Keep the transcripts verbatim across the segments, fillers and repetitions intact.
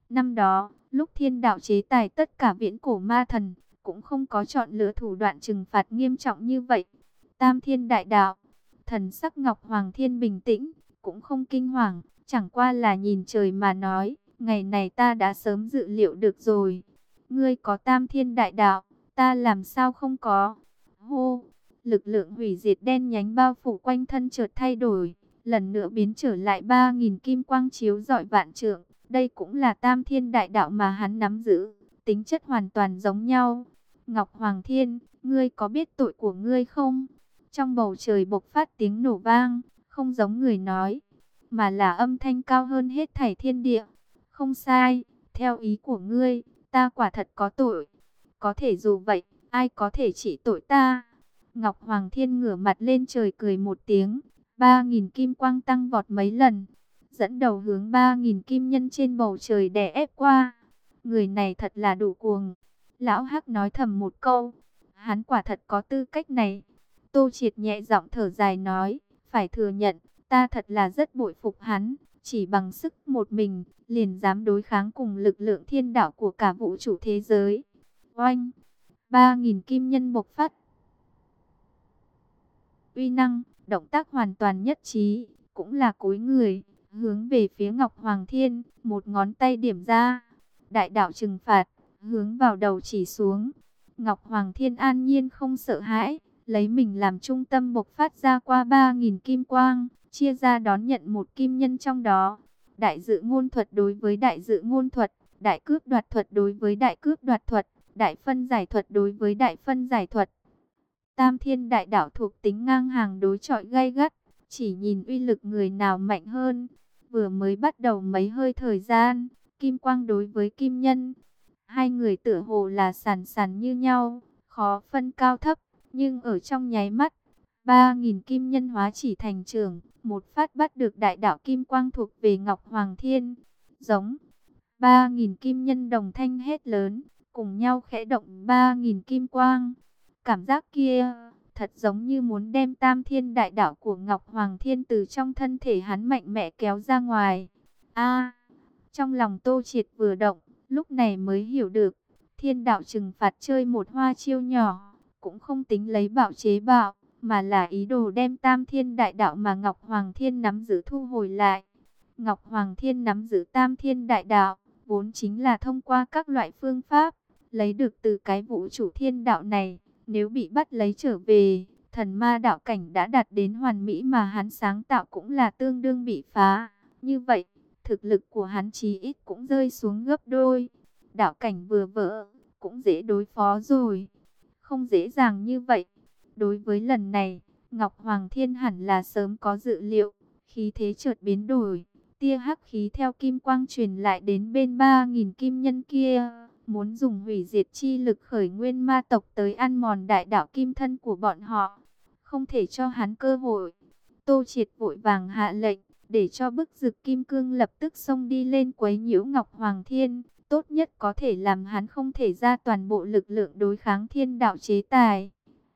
Năm đó, lúc thiên đạo chế tài tất cả viễn cổ ma thần, cũng không có chọn lựa thủ đoạn trừng phạt nghiêm trọng như vậy. Tam thiên đại đạo, thần sắc Ngọc Hoàng Thiên bình tĩnh, cũng không kinh hoàng, chẳng qua là nhìn trời mà nói, ngày này ta đã sớm dự liệu được rồi. Ngươi có tam thiên đại đạo, ta làm sao không có. Hô, lực lượng hủy diệt đen nhánh bao phủ quanh thân chợt thay đổi, lần nữa biến trở lại ba nghìn kim quang chiếu rọi vạn trượng. Đây cũng là tam thiên đại đạo mà hắn nắm giữ, tính chất hoàn toàn giống nhau. Ngọc Hoàng Thiên, ngươi có biết tội của ngươi không? Trong bầu trời bộc phát tiếng nổ vang, không giống người nói, mà là âm thanh cao hơn hết thảy thiên địa. Không sai, theo ý của ngươi, ta quả thật có tội. Có thể dù vậy, ai có thể trị tội ta? Ngọc Hoàng Thiên ngửa mặt lên trời cười một tiếng, ba nghìn kim quang tăng vọt mấy lần, dẫn đầu hướng ba nghìn kim nhân trên bầu trời đè ép qua. Người này thật là đủ cuồng. Lão Hắc nói thầm một câu, hắn quả thật có tư cách này. Tô Triệt nhẹ giọng thở dài nói, phải thừa nhận, ta thật là rất bội phục hắn, chỉ bằng sức một mình, liền dám đối kháng cùng lực lượng thiên đạo của cả vũ trụ thế giới. Oanh, ba nghìn kim nhân bộc phát uy năng, động tác hoàn toàn nhất trí, cũng là cúi người, hướng về phía Ngọc Hoàng Thiên, một ngón tay điểm ra, đại đạo trừng phạt, hướng vào đầu chỉ xuống. Ngọc Hoàng Thiên an nhiên không sợ hãi, lấy mình làm trung tâm bộc phát ra qua ba nghìn kim quang, chia ra đón nhận một kim nhân trong đó. Đại dự ngôn thuật đối với đại dự ngôn thuật, đại cướp đoạt thuật đối với đại cướp đoạt thuật, đại phân giải thuật đối với đại phân giải thuật. Tam thiên đại đạo thuộc tính ngang hàng đối chọi gay gắt, chỉ nhìn uy lực người nào mạnh hơn. Vừa mới bắt đầu mấy hơi thời gian, kim quang đối với kim nhân, hai người tựa hồ là sàn sàn như nhau, khó phân cao thấp, nhưng ở trong nháy mắt, ba nghìn kim nhân hóa chỉ thành trưởng, một phát bắt được đại đạo kim quang thuộc về Ngọc Hoàng Thiên. Giống, ba nghìn kim nhân đồng thanh hét lớn, cùng nhau khẽ động ba nghìn kim quang. Cảm giác kia, thật giống như muốn đem tam thiên đại đạo của Ngọc Hoàng Thiên từ trong thân thể hắn mạnh mẽ kéo ra ngoài. A, trong lòng Tô Triệt vừa động, lúc này mới hiểu được, thiên đạo trừng phạt chơi một hoa chiêu nhỏ, cũng không tính lấy bạo chế bạo, mà là ý đồ đem tam thiên đại đạo mà Ngọc Hoàng Thiên nắm giữ thu hồi lại. Ngọc Hoàng Thiên nắm giữ tam thiên đại đạo, vốn chính là thông qua các loại phương pháp, lấy được từ cái vũ trụ thiên đạo này. Nếu bị bắt lấy trở về, thần ma đạo cảnh đã đạt đến hoàn mỹ mà hắn sáng tạo cũng là tương đương bị phá. Như vậy, thực lực của hắn chí ít cũng rơi xuống gấp đôi. Đạo cảnh vừa vỡ, cũng dễ đối phó rồi. Không dễ dàng như vậy. Đối với lần này, Ngọc Hoàng Thiên hẳn là sớm có dự liệu. Khí thế chợt biến đổi, tia hắc khí theo kim quang truyền lại đến bên ba nghìn kim nhân kia. Muốn dùng hủy diệt chi lực khởi nguyên ma tộc tới ăn mòn đại đạo kim thân của bọn họ. Không thể cho hắn cơ hội. Tô Triệt vội vàng hạ lệnh, để cho bức dực kim cương lập tức xông đi lên quấy nhiễu Ngọc Hoàng Thiên. Tốt nhất có thể làm hắn không thể ra toàn bộ lực lượng đối kháng thiên đạo chế tài.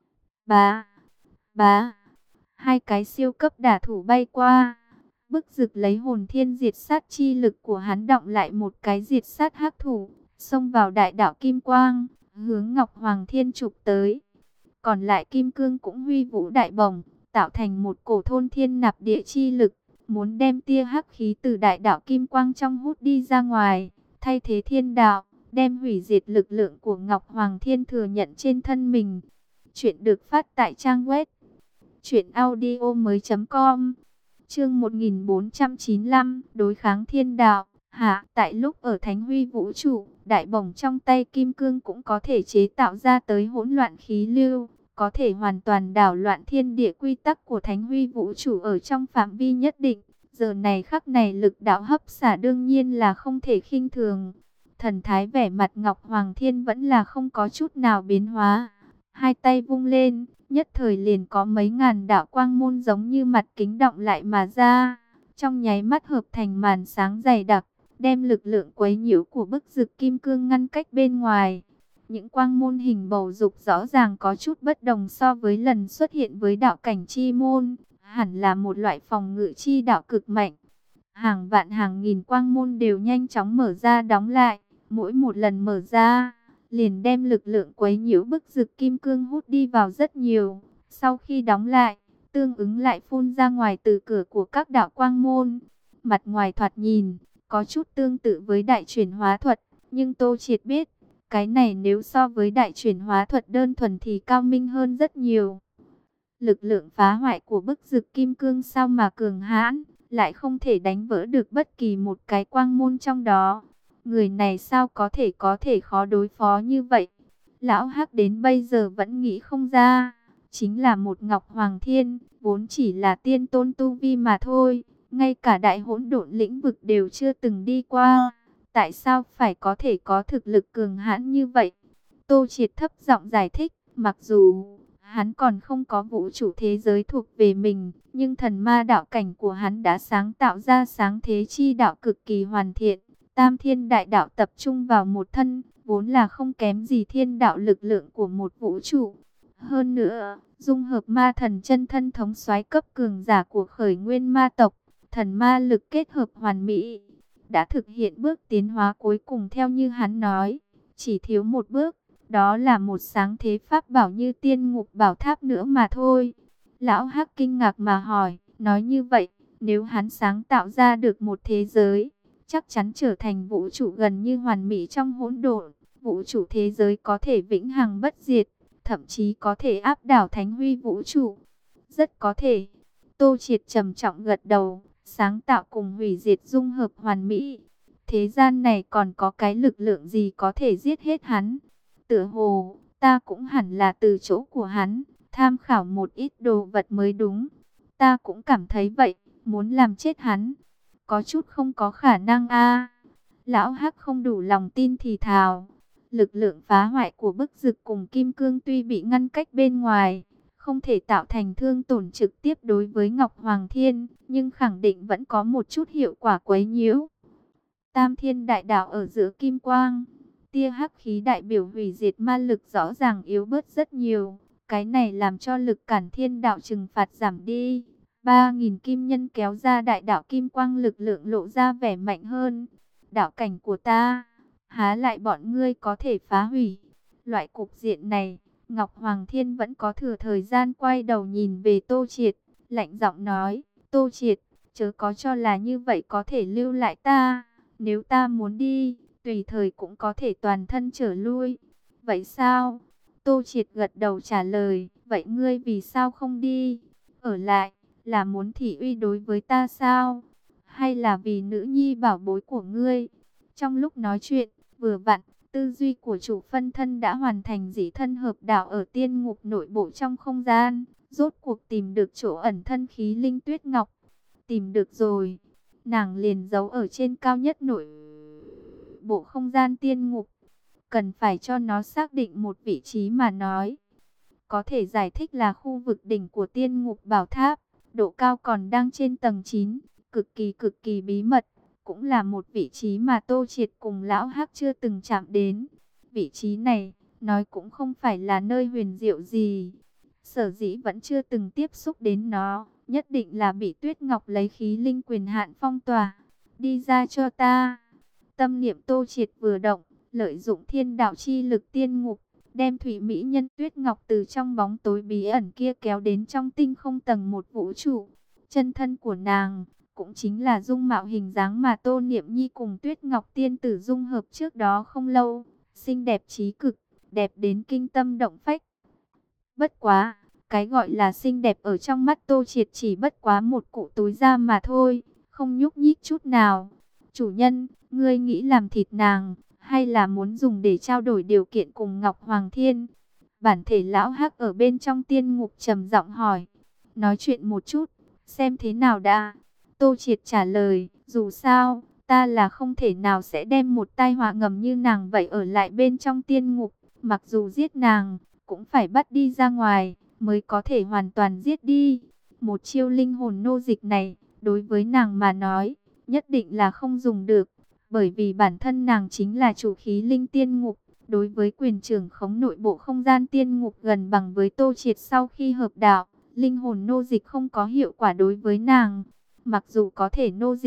Bá, bá, hai cái siêu cấp đả thủ bay qua. Bức dực lấy hồn thiên diệt sát chi lực của hắn động lại một cái diệt sát hắc thủ, xông vào đại đạo kim quang, hướng Ngọc Hoàng Thiên chụp tới. Còn lại kim cương cũng huy vũ đại bổng, tạo thành một cổ thôn thiên nạp địa chi lực, muốn đem tia hắc khí từ đại đạo kim quang trong hút đi ra ngoài, thay thế thiên đạo, đem hủy diệt lực lượng của Ngọc Hoàng Thiên thừa nhận trên thân mình. Chuyện được phát tại trang web truyện audio mới chấm com. Chương một nghìn bốn trăm chín mươi lăm, đối kháng thiên đạo. Hạ, tại lúc ở Thánh Huy vũ trụ, đại bổng trong tay kim cương cũng có thể chế tạo ra tới hỗn loạn khí lưu, có thể hoàn toàn đảo loạn thiên địa quy tắc của Thánh Huy vũ trụ ở trong phạm vi nhất định. Giờ này khắc này lực đạo hấp xả đương nhiên là không thể khinh thường. Thần thái vẻ mặt Ngọc Hoàng Thiên vẫn là không có chút nào biến hóa. Hai tay vung lên, nhất thời liền có mấy ngàn đạo quang môn giống như mặt kính động lại mà ra, trong nháy mắt hợp thành màn sáng dày đặc, đem lực lượng quấy nhiễu của bức dực kim cương ngăn cách bên ngoài. Những quang môn hình bầu dục rõ ràng có chút bất đồng so với lần xuất hiện với đạo cảnh chi môn, hẳn là một loại phòng ngự chi đạo cực mạnh. Hàng vạn hàng nghìn quang môn đều nhanh chóng mở ra đóng lại. Mỗi một lần mở ra, liền đem lực lượng quấy nhiễu bức rực kim cương hút đi vào rất nhiều. Sau khi đóng lại, tương ứng lại phun ra ngoài từ cửa của các đạo quang môn. Mặt ngoài thoạt nhìn, có chút tương tự với đại chuyển hóa thuật. Nhưng Tô Triệt biết, cái này nếu so với đại chuyển hóa thuật đơn thuần thì cao minh hơn rất nhiều. Lực lượng phá hoại của bức rực kim cương sao mà cường hãn, lại không thể đánh vỡ được bất kỳ một cái quang môn trong đó. Người này sao có thể có thể khó đối phó như vậy? Lão Hắc đến bây giờ vẫn nghĩ không ra. Chính là một Ngọc Hoàng Thiên, vốn chỉ là tiên tôn tu vi mà thôi. Ngay cả đại hỗn độn lĩnh vực đều chưa từng đi qua. Tại sao phải có thể có thực lực cường hãn như vậy? Tô Triệt thấp giọng giải thích, mặc dù hắn còn không có vũ trụ thế giới thuộc về mình, nhưng thần ma đạo cảnh của hắn đã sáng tạo ra sáng thế chi đạo cực kỳ hoàn thiện. Tam thiên đại đạo tập trung vào một thân, vốn là không kém gì thiên đạo lực lượng của một vũ trụ. Hơn nữa, dung hợp ma thần chân thân thống soái cấp cường giả của khởi nguyên ma tộc, thần ma lực kết hợp hoàn mỹ, đã thực hiện bước tiến hóa cuối cùng theo như hắn nói. Chỉ thiếu một bước, đó là một sáng thế pháp bảo như tiên ngục bảo tháp nữa mà thôi. Lão Hắc kinh ngạc mà hỏi, nói như vậy, nếu hắn sáng tạo ra được một thế giới, chắc chắn trở thành vũ trụ gần như hoàn mỹ trong hỗn độn, vũ trụ thế giới có thể vĩnh hằng bất diệt, thậm chí có thể áp đảo thánh huy vũ trụ. Rất có thể. Tô Triệt trầm trọng gật đầu, sáng tạo cùng hủy diệt dung hợp hoàn mỹ. Thế gian này còn có cái lực lượng gì có thể giết hết hắn? Tựa hồ, ta cũng hẳn là từ chỗ của hắn, tham khảo một ít đồ vật mới đúng. Ta cũng cảm thấy vậy, muốn làm chết hắn, có chút không có khả năng a. Lão Hắc không đủ lòng tin thì thào. Lực lượng phá hoại của bức rực cùng kim cương tuy bị ngăn cách bên ngoài, không thể tạo thành thương tổn trực tiếp đối với Ngọc Hoàng Thiên, nhưng khẳng định vẫn có một chút hiệu quả quấy nhiễu. Tam thiên đại đạo ở giữa kim quang, tia hắc khí đại biểu hủy diệt ma lực rõ ràng yếu bớt rất nhiều. Cái này làm cho lực cản thiên đạo trừng phạt giảm đi. Ba nghìn kim nhân kéo ra đại đạo kim quang, lực lượng lộ ra vẻ mạnh hơn. Đạo cảnh của ta, há lại bọn ngươi có thể phá hủy? Loại cục diện này, Ngọc Hoàng Thiên vẫn có thừa thời gian quay đầu nhìn về Tô Triệt, lạnh giọng nói, Tô Triệt, chớ có cho là như vậy có thể lưu lại ta. Nếu ta muốn đi, tùy thời cũng có thể toàn thân trở lui. Vậy sao? Tô Triệt gật đầu trả lời, vậy ngươi vì sao không đi? Ở lại, là muốn thị uy đối với ta sao? Hay là vì nữ nhi bảo bối của ngươi? Trong lúc nói chuyện, vừa vặn, tư duy của chủ phân thân đã hoàn thành dĩ thân hợp đạo ở tiên ngục nội bộ trong không gian. Rốt cuộc tìm được chỗ ẩn thân khí linh tuyết ngọc. Tìm được rồi. Nàng liền giấu ở trên cao nhất nội bộ không gian tiên ngục. Cần phải cho nó xác định một vị trí mà nói. Có thể giải thích là khu vực đỉnh của tiên ngục bảo tháp. Độ cao còn đang trên tầng chín. Cực kỳ cực kỳ bí mật. Cũng là một vị trí mà Tô Triệt cùng Lão Hắc chưa từng chạm đến. Vị trí này, nói cũng không phải là nơi huyền diệu gì. Sở dĩ vẫn chưa từng tiếp xúc đến nó, nhất định là bị Tuyết Ngọc lấy khí linh quyền hạn phong tỏa. Đi ra cho ta. Tâm niệm Tô Triệt vừa động, lợi dụng thiên đạo chi lực tiên ngục, đem thủy mỹ nhân Tuyết Ngọc từ trong bóng tối bí ẩn kia kéo đến trong tinh không tầng một vũ trụ. Chân thân của nàng cũng chính là dung mạo hình dáng mà Tô Niệm Nhi cùng Tuyết Ngọc tiên tử dung hợp trước đó không lâu, xinh đẹp trí cực, đẹp đến kinh tâm động phách. Bất quá, cái gọi là xinh đẹp ở trong mắt Tô Triệt chỉ bất quá một cụ túi da mà thôi, không nhúc nhích chút nào. Chủ nhân, ngươi nghĩ làm thịt nàng, hay là muốn dùng để trao đổi điều kiện cùng Ngọc Hoàng Thiên? Bản thể Lão Hắc ở bên trong tiên ngục trầm giọng hỏi. Nói chuyện một chút, xem thế nào đã. Tô Triệt trả lời, dù sao, ta là không thể nào sẽ đem một tai họa ngầm như nàng vậy ở lại bên trong tiên ngục. Mặc dù giết nàng, cũng phải bắt đi ra ngoài, mới có thể hoàn toàn giết đi. Một chiêu linh hồn nô dịch này, đối với nàng mà nói, nhất định là không dùng được. Bởi vì bản thân nàng chính là chủ khí linh tiên ngục. Đối với quyền trưởng khống nội bộ không gian tiên ngục gần bằng với Tô Triệt sau khi hợp đạo, linh hồn nô dịch không có hiệu quả đối với nàng. Mặc dù có thể nô dịch,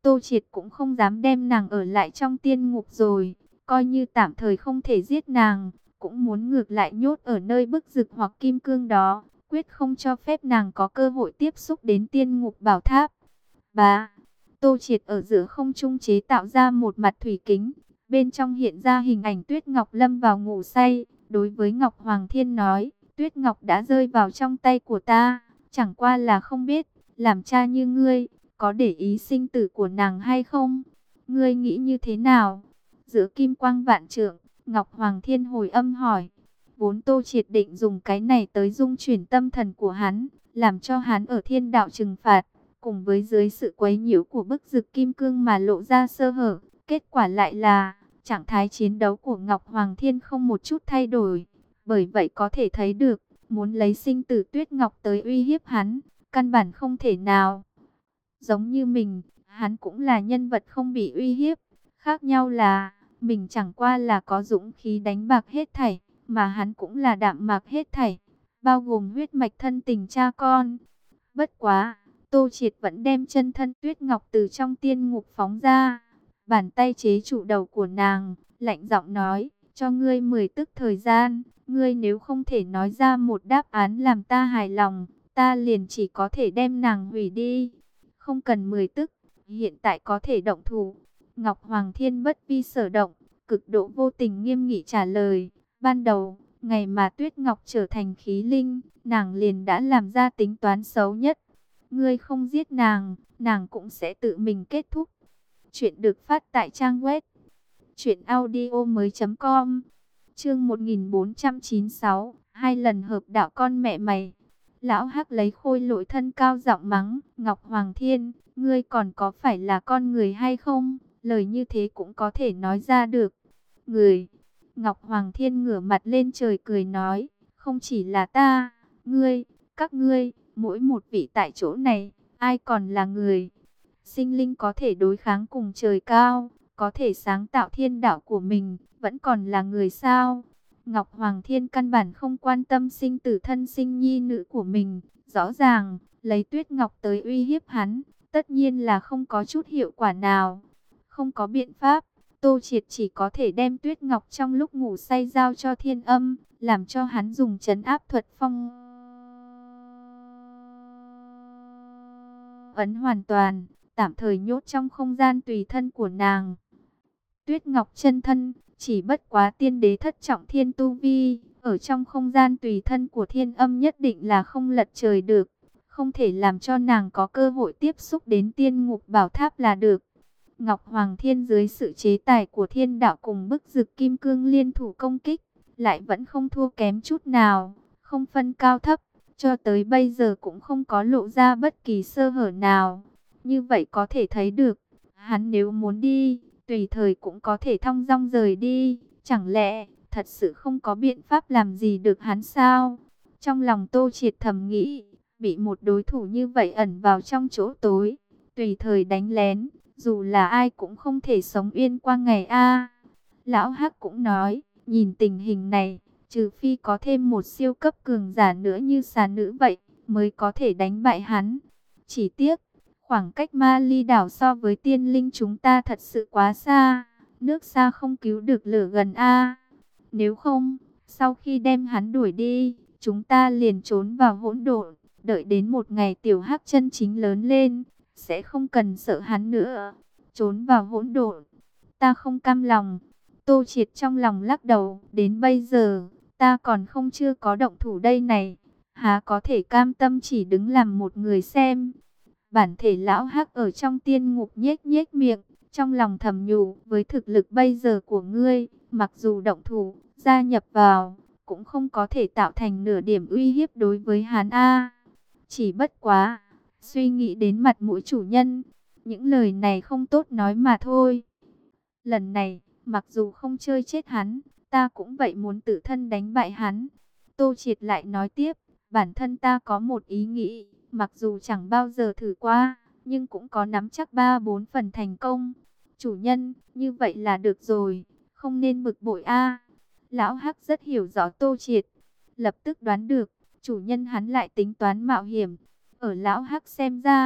Tô Triệt cũng không dám đem nàng ở lại trong tiên ngục rồi, coi như tạm thời không thể giết nàng, cũng muốn ngược lại nhốt ở nơi bức rực hoặc kim cương đó, quyết không cho phép nàng có cơ hội tiếp xúc đến tiên ngục bảo tháp. Bá, Tô Triệt ở giữa không trung chế tạo ra một mặt thủy kính, bên trong hiện ra hình ảnh Tuyết Ngọc lâm vào ngủ say, đối với Ngọc Hoàng Thiên nói, Tuyết Ngọc đã rơi vào trong tay của ta, chẳng qua là không biết, làm cha như ngươi, có để ý sinh tử của nàng hay không? Ngươi nghĩ như thế nào? Giữa kim quang vạn trượng, Ngọc Hoàng Thiên hồi âm hỏi. Vốn Tô Triệt định dùng cái này tới dung chuyển tâm thần của hắn, làm cho hắn ở thiên đạo trừng phạt, cùng với dưới sự quấy nhiễu của bức rực kim cương mà lộ ra sơ hở. Kết quả lại là, trạng thái chiến đấu của Ngọc Hoàng Thiên không một chút thay đổi. Bởi vậy có thể thấy được, muốn lấy sinh tử Tuyết Ngọc tới uy hiếp hắn, căn bản không thể nào. Giống như mình, hắn cũng là nhân vật không bị uy hiếp. Khác nhau là, mình chẳng qua là có dũng khí đánh bạc hết thảy, mà hắn cũng là đạm mạc hết thảy, bao gồm huyết mạch thân tình cha con. Bất quá, Tô Triệt vẫn đem chân thân Tuyết Ngọc từ trong tiên ngục phóng ra. Bàn tay chế trụ đầu của nàng, lạnh giọng nói, cho ngươi mười tức thời gian, ngươi nếu không thể nói ra một đáp án làm ta hài lòng, ta liền chỉ có thể đem nàng hủy đi. Không cần mười tức, hiện tại có thể động thủ. Ngọc Hoàng Thiên bất vi sở động, cực độ vô tình nghiêm nghị trả lời. Ban đầu, ngày mà Tuyết Ngọc trở thành khí linh, nàng liền đã làm ra tính toán xấu nhất. Ngươi không giết nàng, nàng cũng sẽ tự mình kết thúc. Chuyện được phát tại trang web truyện audio mới chấm com. Chương một nghìn bốn trăm chín mươi sáu, hai lần hợp đạo con mẹ mày. Lão Hắc lấy khôi lỗi thân cao giọng mắng, Ngọc Hoàng Thiên, ngươi còn có phải là con người hay không? Lời như thế cũng có thể nói ra được. Người. Ngọc Hoàng Thiên ngửa mặt lên trời cười nói, không chỉ là ta, ngươi, các ngươi, mỗi một vị tại chỗ này, ai còn là người? Sinh linh có thể đối kháng cùng trời cao, có thể sáng tạo thiên đạo của mình, vẫn còn là người sao? Ngọc Hoàng Thiên căn bản không quan tâm sinh tử thân sinh nhi nữ của mình, rõ ràng, lấy Tuyết Ngọc tới uy hiếp hắn, tất nhiên là không có chút hiệu quả nào. Không có biện pháp, Tô Triệt chỉ có thể đem Tuyết Ngọc trong lúc ngủ say giao cho Thiên Âm, làm cho hắn dùng trấn áp thuật phong ấn hoàn toàn, tạm thời nhốt trong không gian tùy thân của nàng. Tuyết Ngọc chân thân, chỉ bất quá tiên đế thất trọng thiên tu vi, ở trong không gian tùy thân của Thiên Âm nhất định là không lật trời được, không thể làm cho nàng có cơ hội tiếp xúc đến tiên ngục bảo tháp là được. Ngọc Hoàng Thiên dưới sự chế tài của thiên đạo cùng bức rực kim cương liên thủ công kích, lại vẫn không thua kém chút nào, không phân cao thấp, cho tới bây giờ cũng không có lộ ra bất kỳ sơ hở nào. Như vậy có thể thấy được, hắn nếu muốn đi, tùy thời cũng có thể thong dong rời đi, chẳng lẽ thật sự không có biện pháp làm gì được hắn sao? Trong lòng Tô Triệt thầm nghĩ, bị một đối thủ như vậy ẩn vào trong chỗ tối, tùy thời đánh lén, dù là ai cũng không thể sống yên qua ngày a. Lão Hắc cũng nói, nhìn tình hình này, trừ phi có thêm một siêu cấp cường giả nữa như xà nữ vậy, mới có thể đánh bại hắn. Chỉ tiếc, khoảng cách Ma Ly đảo so với tiên linh chúng ta thật sự quá xa, nước xa không cứu được lửa gần a. Nếu không, sau khi đem hắn đuổi đi, chúng ta liền trốn vào hỗn độn, đợi đến một ngày tiểu Hắc chân chính lớn lên, sẽ không cần sợ hắn nữa. Trốn vào hỗn độn, ta không cam lòng. Tô Triệt trong lòng lắc đầu, đến bây giờ, ta còn không chưa có động thủ đây này, há có thể cam tâm chỉ đứng làm một người xem. Bản thể lão Hắc ở trong tiên ngục nhếch nhếch miệng, trong lòng thầm nhủ, với thực lực bây giờ của ngươi, mặc dù động thủ, gia nhập vào, cũng không có thể tạo thành nửa điểm uy hiếp đối với hắn a. Chỉ bất quá, suy nghĩ đến mặt mũi chủ nhân, những lời này không tốt nói mà thôi. Lần này, mặc dù không chơi chết hắn, ta cũng vậy muốn tự thân đánh bại hắn. Tô Triệt lại nói tiếp, bản thân ta có một ý nghĩ, mặc dù chẳng bao giờ thử qua, nhưng cũng có nắm chắc ba bốn phần thành công. Chủ nhân, như vậy là được rồi, không nên bực bội a. Lão Hắc rất hiểu rõ Tô Triệt, lập tức đoán được, chủ nhân hắn lại tính toán mạo hiểm. Ở Lão Hắc xem ra,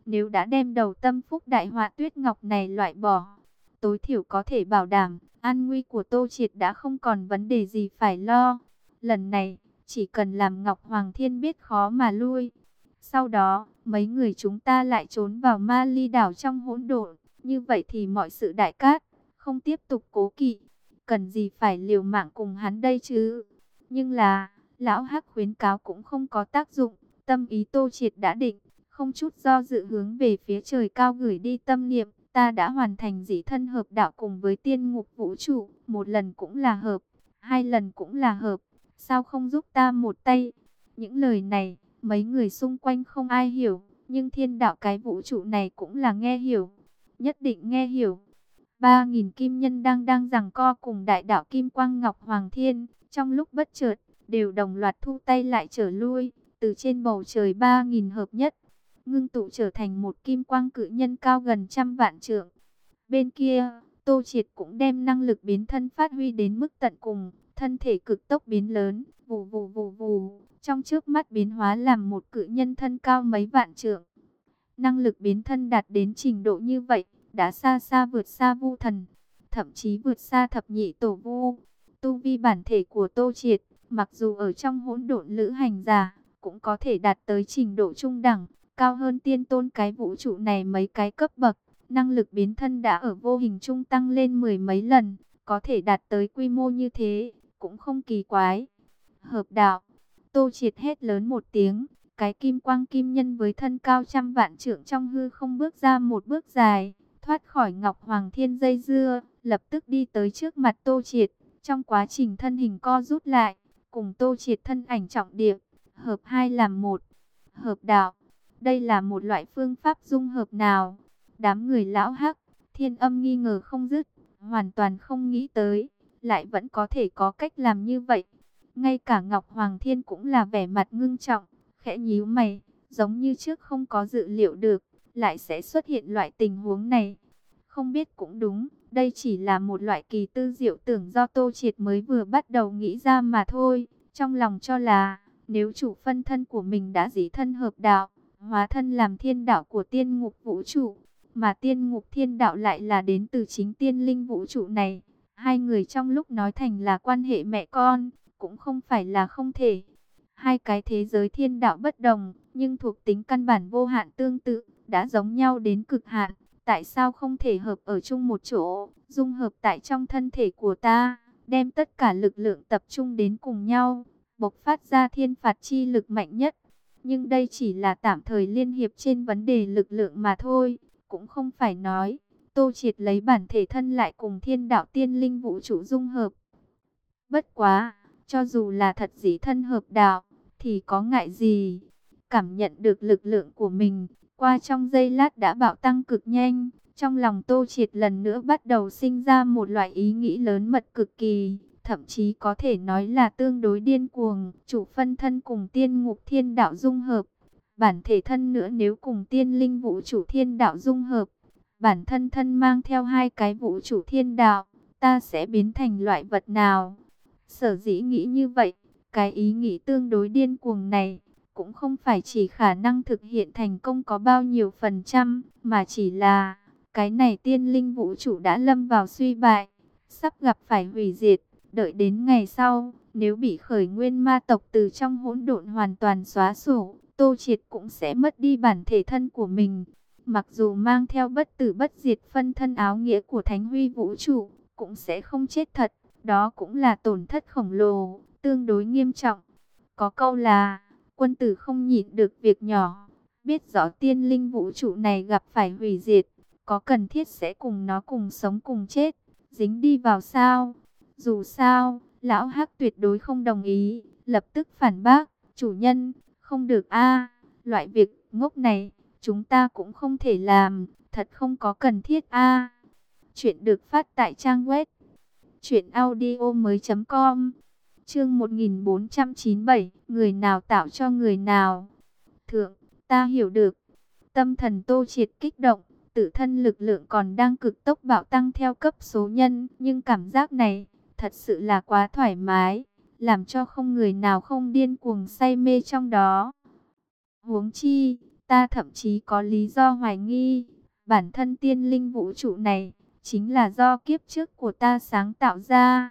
Nếu đã đem đầu tâm phúc đại họa Tuyết Ngọc này loại bỏ, tối thiểu có thể bảo đảm an nguy của Tô Triệt đã không còn vấn đề gì phải lo. Lần này, chỉ cần làm Ngọc Hoàng Thiên biết khó mà lui. Sau đó, mấy người chúng ta lại trốn vào Ma Ly đảo trong hỗn độn. Như vậy thì mọi sự đại cát, không tiếp tục cố kỵ. Cần gì phải liều mạng cùng hắn đây chứ? Nhưng là, lão Hắc khuyến cáo cũng không có tác dụng. Tâm ý Tô Triệt đã định, không chút do dự hướng về phía trời cao gửi đi tâm niệm. Ta đã hoàn thành dĩ thân hợp đạo cùng với tiên ngục vũ trụ. Một lần cũng là hợp, hai lần cũng là hợp. Sao không giúp ta một tay? Những lời này, mấy người xung quanh không ai hiểu. Nhưng thiên đạo cái vũ trụ này cũng là nghe hiểu. Nhất định nghe hiểu. Ba nghìn kim nhân đang đang giằng co cùng đại đạo Kim Quang Ngọc Hoàng Thiên. Trong lúc bất chợt, đều đồng loạt thu tay lại trở lui. Từ trên bầu trời ba nghìn hợp nhất, ngưng tụ trở thành một kim quang cự nhân cao gần trăm vạn trượng. Bên kia, Tô Triệt cũng đem năng lực biến thân phát huy đến mức tận cùng. Thân thể cực tốc biến lớn, vù vù vù vù. Trong chớp mắt biến hóa làm một cự nhân thân cao mấy vạn trượng. Năng lực biến thân đạt đến trình độ như vậy, đã xa xa vượt xa Vu Thần, thậm chí vượt xa thập nhị tổ Vu. Tu vi bản thể của Tô Triệt, mặc dù ở trong hỗn độn lữ hành giả, cũng có thể đạt tới trình độ trung đẳng, cao hơn tiên tôn cái vũ trụ này mấy cái cấp bậc. Năng lực biến thân đã ở vô hình trung tăng lên mười mấy lần, có thể đạt tới quy mô như thế, cũng không kỳ quái. Hợp đạo, Tô Triệt hét lớn một tiếng, cái kim quang kim nhân với thân cao trăm vạn trượng trong hư không bước ra một bước dài, thoát khỏi Ngọc Hoàng Thiên dây dưa, lập tức đi tới trước mặt Tô Triệt. Trong quá trình thân hình co rút lại, cùng Tô Triệt thân ảnh trọng điệp, hợp hai làm một, hợp đạo. Đây là một loại phương pháp dung hợp nào? Đám người lão Hắc, Thiên Âm nghi ngờ không dứt, hoàn toàn không nghĩ tới, lại vẫn có thể có cách làm như vậy. Ngay cả Ngọc Hoàng Thiên cũng là vẻ mặt ngưng trọng, khẽ nhíu mày, giống như trước không có dự liệu được, lại sẽ xuất hiện loại tình huống này. Không biết cũng đúng, đây chỉ là một loại kỳ tư diệu tưởng do Tô Triệt mới vừa bắt đầu nghĩ ra mà thôi. Trong lòng cho là, nếu chủ phân thân của mình đã dĩ thân hợp đạo, hóa thân làm thiên đạo của tiên ngục vũ trụ, mà tiên ngục thiên đạo lại là đến từ chính tiên linh vũ trụ này. Hai người trong lúc nói thành là quan hệ mẹ con, cũng không phải là không thể. Hai cái thế giới thiên đạo bất đồng, nhưng thuộc tính căn bản vô hạn tương tự, đã giống nhau đến cực hạn. Tại sao không thể hợp ở chung một chỗ, dung hợp tại trong thân thể của ta, đem tất cả lực lượng tập trung đến cùng nhau, bộc phát ra thiên phạt chi lực mạnh nhất. Nhưng đây chỉ là tạm thời liên hiệp trên vấn đề lực lượng mà thôi, cũng không phải nói Tô Triệt lấy bản thể thân lại cùng thiên đạo tiên linh vũ trụ dung hợp. Bất quá, cho dù là thật dĩ thân hợp đạo, thì có ngại gì? Cảm nhận được lực lượng của mình, qua trong giây lát đã bạo tăng cực nhanh. Trong lòng Tô Triệt lần nữa bắt đầu sinh ra một loại ý nghĩ lớn mật cực kỳ, thậm chí có thể nói là tương đối điên cuồng. Chủ phân thân cùng tiên ngục thiên đạo dung hợp, bản thể thân nữa nếu cùng tiên linh vũ trụ thiên đạo dung hợp, bản thân thân mang theo hai cái vũ trụ thiên đạo, ta sẽ biến thành loại vật nào? Sở dĩ nghĩ như vậy, cái ý nghĩ tương đối điên cuồng này, cũng không phải chỉ khả năng thực hiện thành công có bao nhiêu phần trăm, mà chỉ là, cái này tiên linh vũ trụ đã lâm vào suy bại, sắp gặp phải hủy diệt. Đợi đến ngày sau, nếu bị khởi nguyên ma tộc từ trong hỗn độn hoàn toàn xóa sổ, Tô Triệt cũng sẽ mất đi bản thể thân của mình. Mặc dù mang theo bất tử bất diệt phân thân áo nghĩa của Thánh Huy vũ trụ, cũng sẽ không chết thật. Đó cũng là tổn thất khổng lồ, tương đối nghiêm trọng. Có câu là, quân tử không nhịn được việc nhỏ. Biết rõ tiên linh vũ trụ này gặp phải hủy diệt, có cần thiết sẽ cùng nó cùng sống cùng chết, dính đi vào sao? Dù sao, lão Hắc tuyệt đối không đồng ý, lập tức phản bác, chủ nhân, không được a, loại việc ngốc này, chúng ta cũng không thể làm, thật không có cần thiết a. Chuyện được phát tại trang web truyện audio mới chấm com. Chương một nghìn bốn trăm chín mươi bảy, người nào tạo cho người nào? Thượng, ta hiểu được. Tâm thần Tô Triệt kích động, tự thân lực lượng còn đang cực tốc bạo tăng theo cấp số nhân, nhưng cảm giác này thật sự là quá thoải mái, làm cho không người nào không điên cuồng say mê trong đó. Huống chi, Ta thậm chí có lý do hoài nghi, bản thân tiên linh vũ trụ này chính là do kiếp trước của ta sáng tạo ra.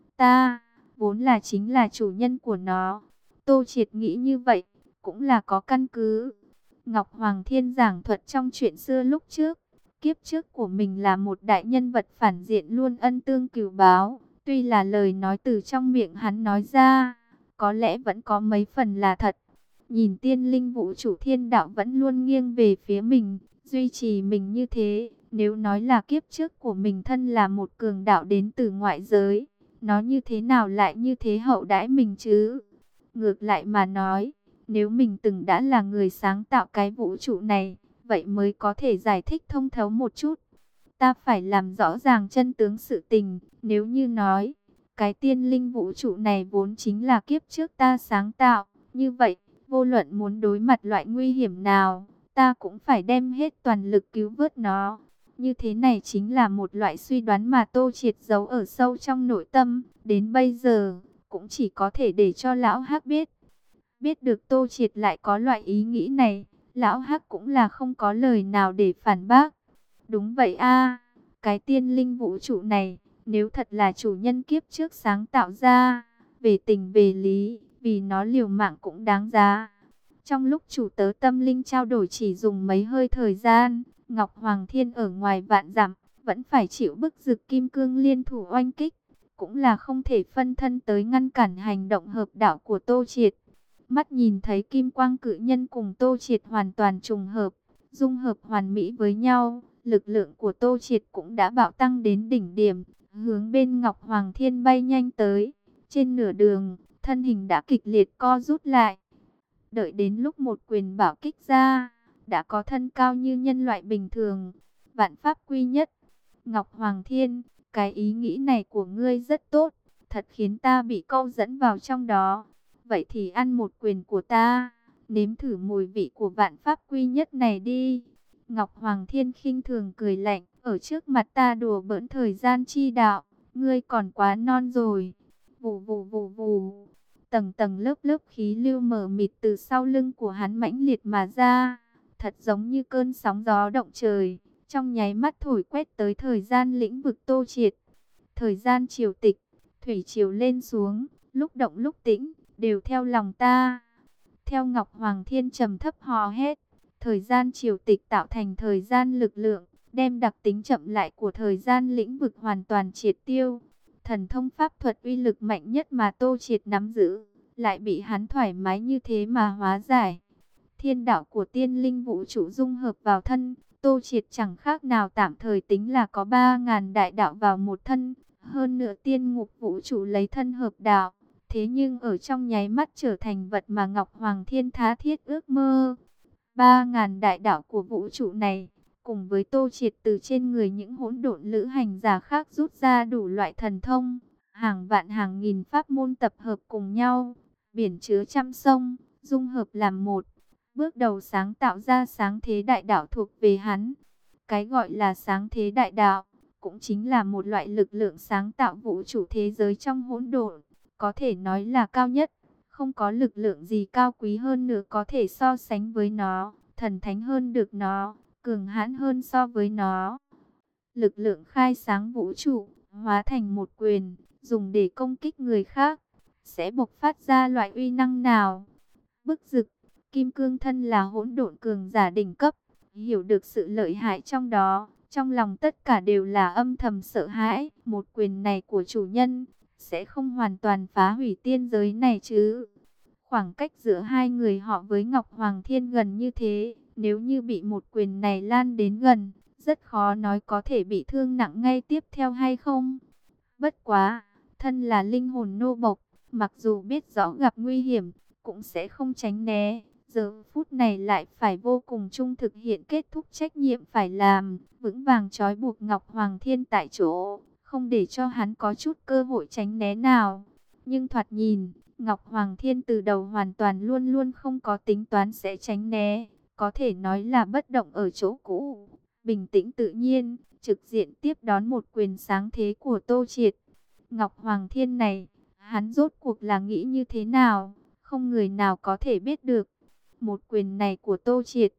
Ta vốn là chính là chủ nhân của nó. Tô Triệt nghĩ như vậy cũng là có căn cứ. Ngọc Hoàng Thiên giảng thuật trong chuyện xưa lúc trước, kiếp trước của mình là một đại nhân vật phản diện luôn ân tương cừu báo. Tuy là lời nói từ trong miệng hắn nói ra, có lẽ vẫn có mấy phần là thật. Nhìn tiên linh vũ trụ thiên đạo vẫn luôn nghiêng về phía mình, duy trì mình như thế. Nếu nói là kiếp trước của mình thân là một cường đạo đến từ ngoại giới, nó như thế nào lại như thế hậu đãi mình chứ? Ngược lại mà nói, nếu mình từng đã là người sáng tạo cái vũ trụ này, vậy mới có thể giải thích thông thấu một chút. Ta phải làm rõ ràng chân tướng sự tình. Nếu như nói, cái tiên linh vũ trụ này vốn chính là kiếp trước ta sáng tạo, như vậy, vô luận muốn đối mặt loại nguy hiểm nào, ta cũng phải đem hết toàn lực cứu vớt nó. Như thế này chính là một loại suy đoán mà Tô Triệt giấu ở sâu trong nội tâm. Đến bây giờ, cũng chỉ có thể để cho Lão Hắc biết. Biết được Tô Triệt lại có loại ý nghĩ này, Lão Hắc cũng là không có lời nào để phản bác. Đúng vậy a, cái tiên linh vũ trụ này, nếu thật là chủ nhân kiếp trước sáng tạo ra, về tình về lý, vì nó liều mạng cũng đáng giá. Trong lúc chủ tớ tâm linh trao đổi chỉ dùng mấy hơi thời gian, Ngọc Hoàng Thiên ở ngoài vạn dặm vẫn phải chịu bức rực kim cương liên thủ oanh kích, cũng là không thể phân thân tới ngăn cản hành động hợp đạo của Tô Triệt. Mắt nhìn thấy kim quang cự nhân cùng Tô Triệt hoàn toàn trùng hợp, dung hợp hoàn mỹ với nhau, lực lượng của Tô Triệt cũng đã bạo tăng đến đỉnh điểm, hướng bên Ngọc Hoàng Thiên bay nhanh tới. Trên nửa đường, thân hình đã kịch liệt co rút lại. Đợi đến lúc một quyền bảo kích ra, đã có thân cao như nhân loại bình thường, vạn pháp quy nhất. Ngọc Hoàng Thiên, cái ý nghĩ này của ngươi rất tốt, thật khiến ta bị câu dẫn vào trong đó. Vậy thì ăn một quyền của ta, nếm thử mùi vị của vạn pháp quy nhất này đi. Ngọc Hoàng Thiên khinh thường cười lạnh, ở trước mặt ta đùa bỡn thời gian chi đạo, ngươi còn quá non rồi. Vù vù vù vù, tầng tầng lớp lớp khí lưu mờ mịt từ sau lưng của hắn mãnh liệt mà ra, thật giống như cơn sóng gió động trời, trong nháy mắt thổi quét tới thời gian lĩnh vực Tô Triệt. Thời gian triều tịch, thủy triều lên xuống, lúc động lúc tĩnh, đều theo lòng ta. Theo Ngọc Hoàng Thiên trầm thấp hò hét, thời gian triều tịch tạo thành thời gian lực lượng, đem đặc tính chậm lại của thời gian lĩnh vực hoàn toàn triệt tiêu. Thần thông pháp thuật uy lực mạnh nhất mà Tô Triệt nắm giữ, lại bị hắn thoải mái như thế mà hóa giải. Thiên đạo của tiên linh vũ trụ dung hợp vào thân, Tô Triệt chẳng khác nào tạm thời tính là có ba ngàn đại đạo vào một thân. Hơn nữa tiên ngục vũ trụ lấy thân hợp đạo, thế nhưng ở trong nháy mắt trở thành vật mà Ngọc Hoàng Thiên tha thiết ước mơ. Ba ngàn đại đạo của vũ trụ này, cùng với Tô Triệt từ trên người những hỗn độn lữ hành giả khác rút ra đủ loại thần thông, hàng vạn hàng nghìn pháp môn tập hợp cùng nhau, biển chứa trăm sông, dung hợp làm một, bước đầu sáng tạo ra sáng thế đại đạo thuộc về hắn. Cái gọi là sáng thế đại đạo, cũng chính là một loại lực lượng sáng tạo vũ trụ thế giới trong hỗn độn, có thể nói là cao nhất. Không có lực lượng gì cao quý hơn nữa có thể so sánh với nó, thần thánh hơn được nó, cường hãn hơn so với nó. Lực lượng khai sáng vũ trụ, hóa thành một quyền, dùng để công kích người khác, sẽ bộc phát ra loại uy năng nào? Bức rực, kim cương thân là hỗn độn cường giả đỉnh cấp, hiểu được sự lợi hại trong đó, trong lòng tất cả đều là âm thầm sợ hãi. Một quyền này của chủ nhân, sẽ không hoàn toàn phá hủy tiên giới này chứ? Khoảng cách giữa hai người họ với Ngọc Hoàng Thiên gần như thế, nếu như bị một quyền này lan đến gần, rất khó nói có thể bị thương nặng ngay tiếp theo hay không. Bất quá, thân là linh hồn nô bộc, mặc dù biết rõ gặp nguy hiểm, cũng sẽ không tránh né. Giờ phút này lại phải vô cùng trung thực hiện kết thúc trách nhiệm phải làm, vững vàng trói buộc Ngọc Hoàng Thiên tại chỗ, không để cho hắn có chút cơ hội tránh né nào. Nhưng thoạt nhìn, Ngọc Hoàng Thiên từ đầu hoàn toàn luôn luôn không có tính toán sẽ tránh né, có thể nói là bất động ở chỗ cũ, bình tĩnh tự nhiên, trực diện tiếp đón một quyền sáng thế của Tô Triệt. Ngọc Hoàng Thiên này, hắn rốt cuộc là nghĩ như thế nào, không người nào có thể biết được. Một quyền này của Tô Triệt,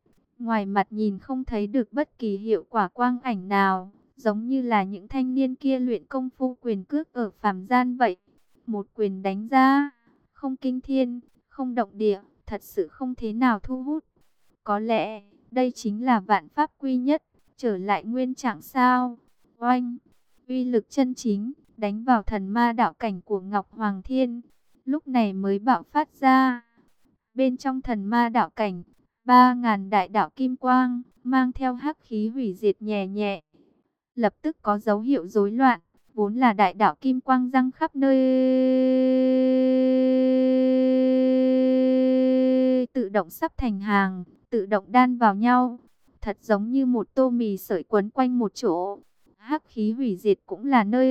Ngoài mặt nhìn không thấy được bất kỳ hiệu quả quang ảnh nào, giống như là những thanh niên kia luyện công phu quyền cước ở phàm gian vậy. Một quyền đánh ra, không kinh thiên, không động địa, thật sự không thế nào thu hút. Có lẽ, đây chính là vạn pháp quy nhất, trở lại nguyên trạng sao. Oanh, uy lực chân chính, đánh vào thần ma đạo cảnh của Ngọc Hoàng Thiên, lúc này mới bạo phát ra. Bên trong thần ma đạo cảnh, ba ngàn đại đạo kim quang, mang theo hắc khí hủy diệt nhẹ nhẹ. Lập tức có dấu hiệu rối loạn, vốn là đại đạo kim quang răng khắp nơi. Tự động sắp thành hàng, tự động đan vào nhau. Thật giống như một tô mì sợi quấn quanh một chỗ. Hắc khí hủy diệt cũng là nơi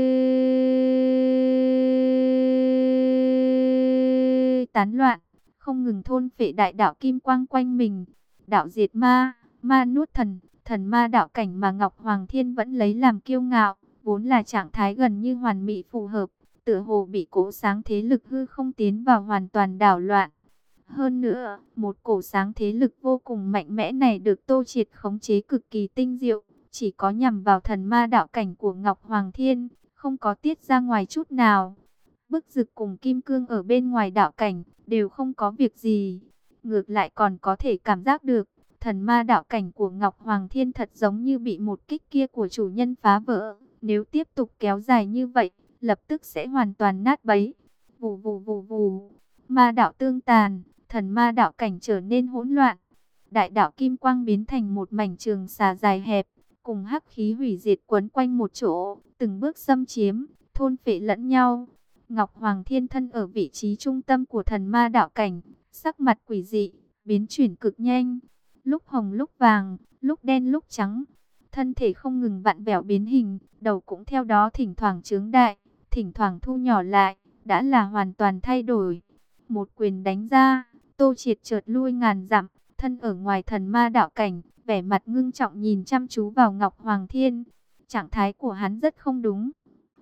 tán loạn, không ngừng thôn phệ đại đạo kim quang quanh mình. Đạo diệt ma, ma nuốt thần, thần ma đạo cảnh mà Ngọc Hoàng Thiên vẫn lấy làm kiêu ngạo, vốn là trạng thái gần như hoàn mỹ phù hợp, tựa hồ bị cổ sáng thế lực hư không tiến vào hoàn toàn đảo loạn. Hơn nữa, một cổ sáng thế lực vô cùng mạnh mẽ này được Tô Triệt khống chế cực kỳ tinh diệu, chỉ có nhằm vào thần ma đạo cảnh của Ngọc Hoàng Thiên, không có tiết ra ngoài chút nào. Bức Dực cùng Kim Cương ở bên ngoài đạo cảnh đều không có việc gì, ngược lại còn có thể cảm giác được thần ma đạo cảnh của Ngọc Hoàng Thiên thật giống như bị một kích kia của chủ nhân phá vỡ. Nếu tiếp tục kéo dài như vậy, lập tức sẽ hoàn toàn nát bấy. Vù vù vù vù, ma đạo tương tàn, thần ma đạo cảnh trở nên hỗn loạn. Đại đạo kim quang biến thành một mảnh trường xà dài hẹp, cùng hắc khí hủy diệt quấn quanh một chỗ, từng bước xâm chiếm, thôn phệ lẫn nhau. Ngọc Hoàng Thiên thân ở vị trí trung tâm của thần ma đạo cảnh, sắc mặt quỷ dị, biến chuyển cực nhanh, lúc hồng lúc vàng, lúc đen lúc trắng. Thân thể không ngừng vặn vẹo biến hình, đầu cũng theo đó thỉnh thoảng trướng đại, thỉnh thoảng thu nhỏ lại, đã là hoàn toàn thay đổi. Một quyền đánh ra, Tô Triệt chợt lui ngàn dặm, thân ở ngoài thần ma đạo cảnh, vẻ mặt ngưng trọng nhìn chăm chú vào Ngọc Hoàng Thiên. Trạng thái của hắn rất không đúng.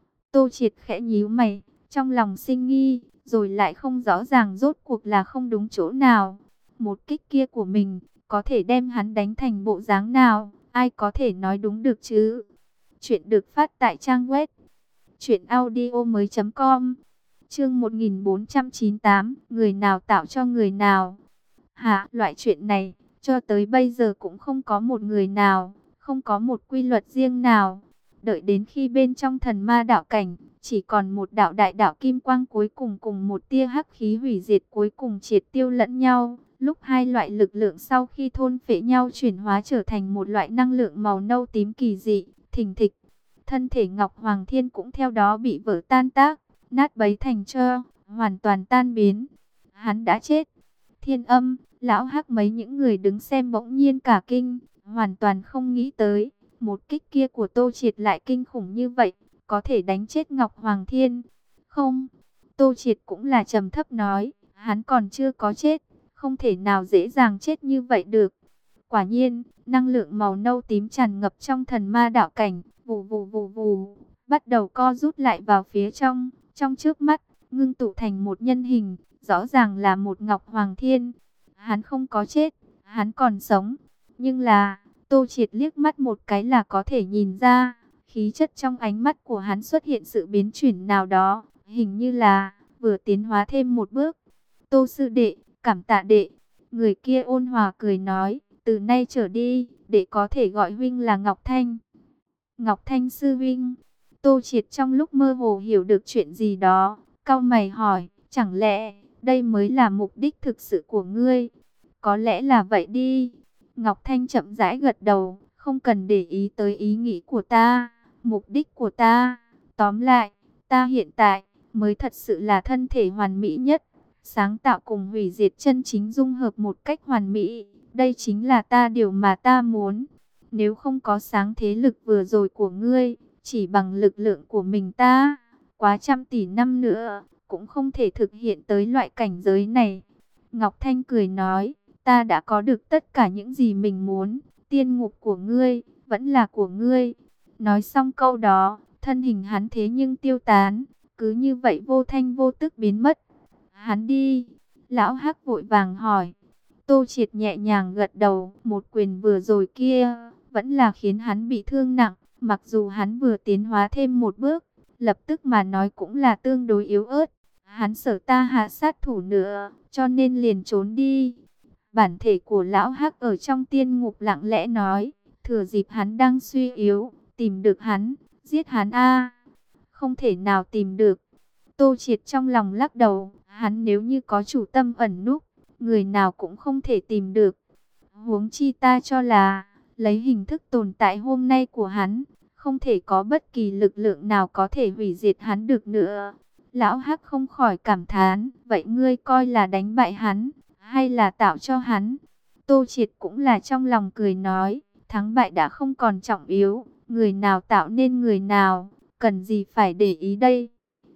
Tô Triệt khẽ nhíu mày, trong lòng sinh nghi, rồi lại không rõ ràng rốt cuộc là không đúng chỗ nào. Một kích kia của mình, có thể đem hắn đánh thành bộ dáng nào, ai có thể nói đúng được chứ? Chuyện được phát tại trang web truyện audio mới chấm com. Chương một nghìn bốn trăm chín mươi tám, người nào tạo cho người nào? Hả, loại chuyện này, cho tới bây giờ cũng không có một người nào, không có một quy luật riêng nào. Đợi đến khi bên trong thần ma đạo cảnh, chỉ còn một đạo đại đạo kim quang cuối cùng cùng một tia hắc khí hủy diệt cuối cùng triệt tiêu lẫn nhau. Lúc hai loại lực lượng sau khi thôn phệ nhau chuyển hóa trở thành một loại năng lượng màu nâu tím kỳ dị, thình thịch. Thân thể Ngọc Hoàng Thiên cũng theo đó bị vỡ tan tác, nát bấy thành tro, hoàn toàn tan biến. Hắn đã chết. Thiên Âm, Lão Hắc mấy những người đứng xem bỗng nhiên cả kinh, hoàn toàn không nghĩ tới. Một kích kia của Tô Triệt lại kinh khủng như vậy, có thể đánh chết Ngọc Hoàng Thiên. Không, Tô Triệt cũng là trầm thấp nói, hắn còn chưa có chết, không thể nào dễ dàng chết như vậy được. Quả nhiên, năng lượng màu nâu tím tràn ngập trong thần ma đạo cảnh, vù vù vù vù, bắt đầu co rút lại vào phía trong, trong trước mắt, ngưng tụ thành một nhân hình, rõ ràng là một Ngọc Hoàng Thiên. Hắn không có chết, hắn còn sống, nhưng là, Tô Triệt liếc mắt một cái là có thể nhìn ra, khí chất trong ánh mắt của hắn xuất hiện sự biến chuyển nào đó, hình như là vừa tiến hóa thêm một bước. Tô sư đệ, cảm tạ đệ. Người kia ôn hòa cười nói, từ nay trở đi, đệ có thể gọi huynh là Ngọc Thanh. Ngọc Thanh sư huynh. Tô Triệt trong lúc mơ hồ hiểu được chuyện gì đó, cau mày hỏi, chẳng lẽ đây mới là mục đích thực sự của ngươi? Có lẽ là vậy đi. Ngọc Thanh chậm rãi gật đầu, không cần để ý tới ý nghĩ của ta, mục đích của ta. Tóm lại, ta hiện tại mới thật sự là thân thể hoàn mỹ nhất, sáng tạo cùng hủy diệt chân chính dung hợp một cách hoàn mỹ. Đây chính là ta điều mà ta muốn. Nếu không có sáng thế lực vừa rồi của ngươi, chỉ bằng lực lượng của mình ta, quá trăm tỷ năm nữa, cũng không thể thực hiện tới loại cảnh giới này. Ngọc Thanh cười nói, ta đã có được tất cả những gì mình muốn, tiên ngục của ngươi, vẫn là của ngươi. Nói xong câu đó, thân hình hắn thế nhưng tiêu tán, cứ như vậy vô thanh vô tức biến mất. Hắn đi. Lão Hắc vội vàng hỏi. Tô Triệt nhẹ nhàng gật đầu, một quyền vừa rồi kia, vẫn là khiến hắn bị thương nặng, mặc dù hắn vừa tiến hóa thêm một bước, lập tức mà nói cũng là tương đối yếu ớt. Hắn sợ ta hạ sát thủ nữa, cho nên liền trốn đi. Bản thể của lão Hắc ở trong tiên ngục lặng lẽ nói, thừa dịp hắn đang suy yếu, tìm được hắn, giết hắn a. Không thể nào tìm được. Tô Triệt trong lòng lắc đầu, hắn nếu như có chủ tâm ẩn núp, người nào cũng không thể tìm được. Huống chi ta cho là, lấy hình thức tồn tại hôm nay của hắn, không thể có bất kỳ lực lượng nào có thể hủy diệt hắn được nữa. Lão Hắc không khỏi cảm thán, vậy ngươi coi là đánh bại hắn, hay là tạo cho hắn? Tô Triệt cũng là trong lòng cười nói, thắng bại đã không còn trọng yếu, người nào tạo nên người nào, cần gì phải để ý đây?